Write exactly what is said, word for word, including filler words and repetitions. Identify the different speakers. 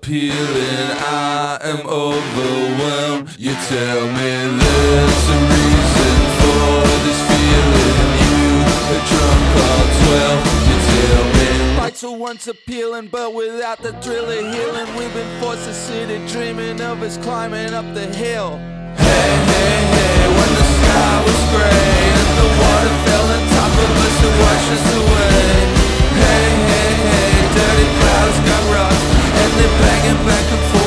Speaker 1: appealing, I am overwhelmed. You tell me there's a reason for this feeling. You are drunk all twelve. You tell me fights were once appealing, but without the thrill of healing. We've been forced to sit here dreaming of us climbing up the hill. Hey, hey, hey, when the sky was gray and the water fell on top of us to wash us away. Hey, hey, hey, dirty clouds got rocks and they're banging back and forth.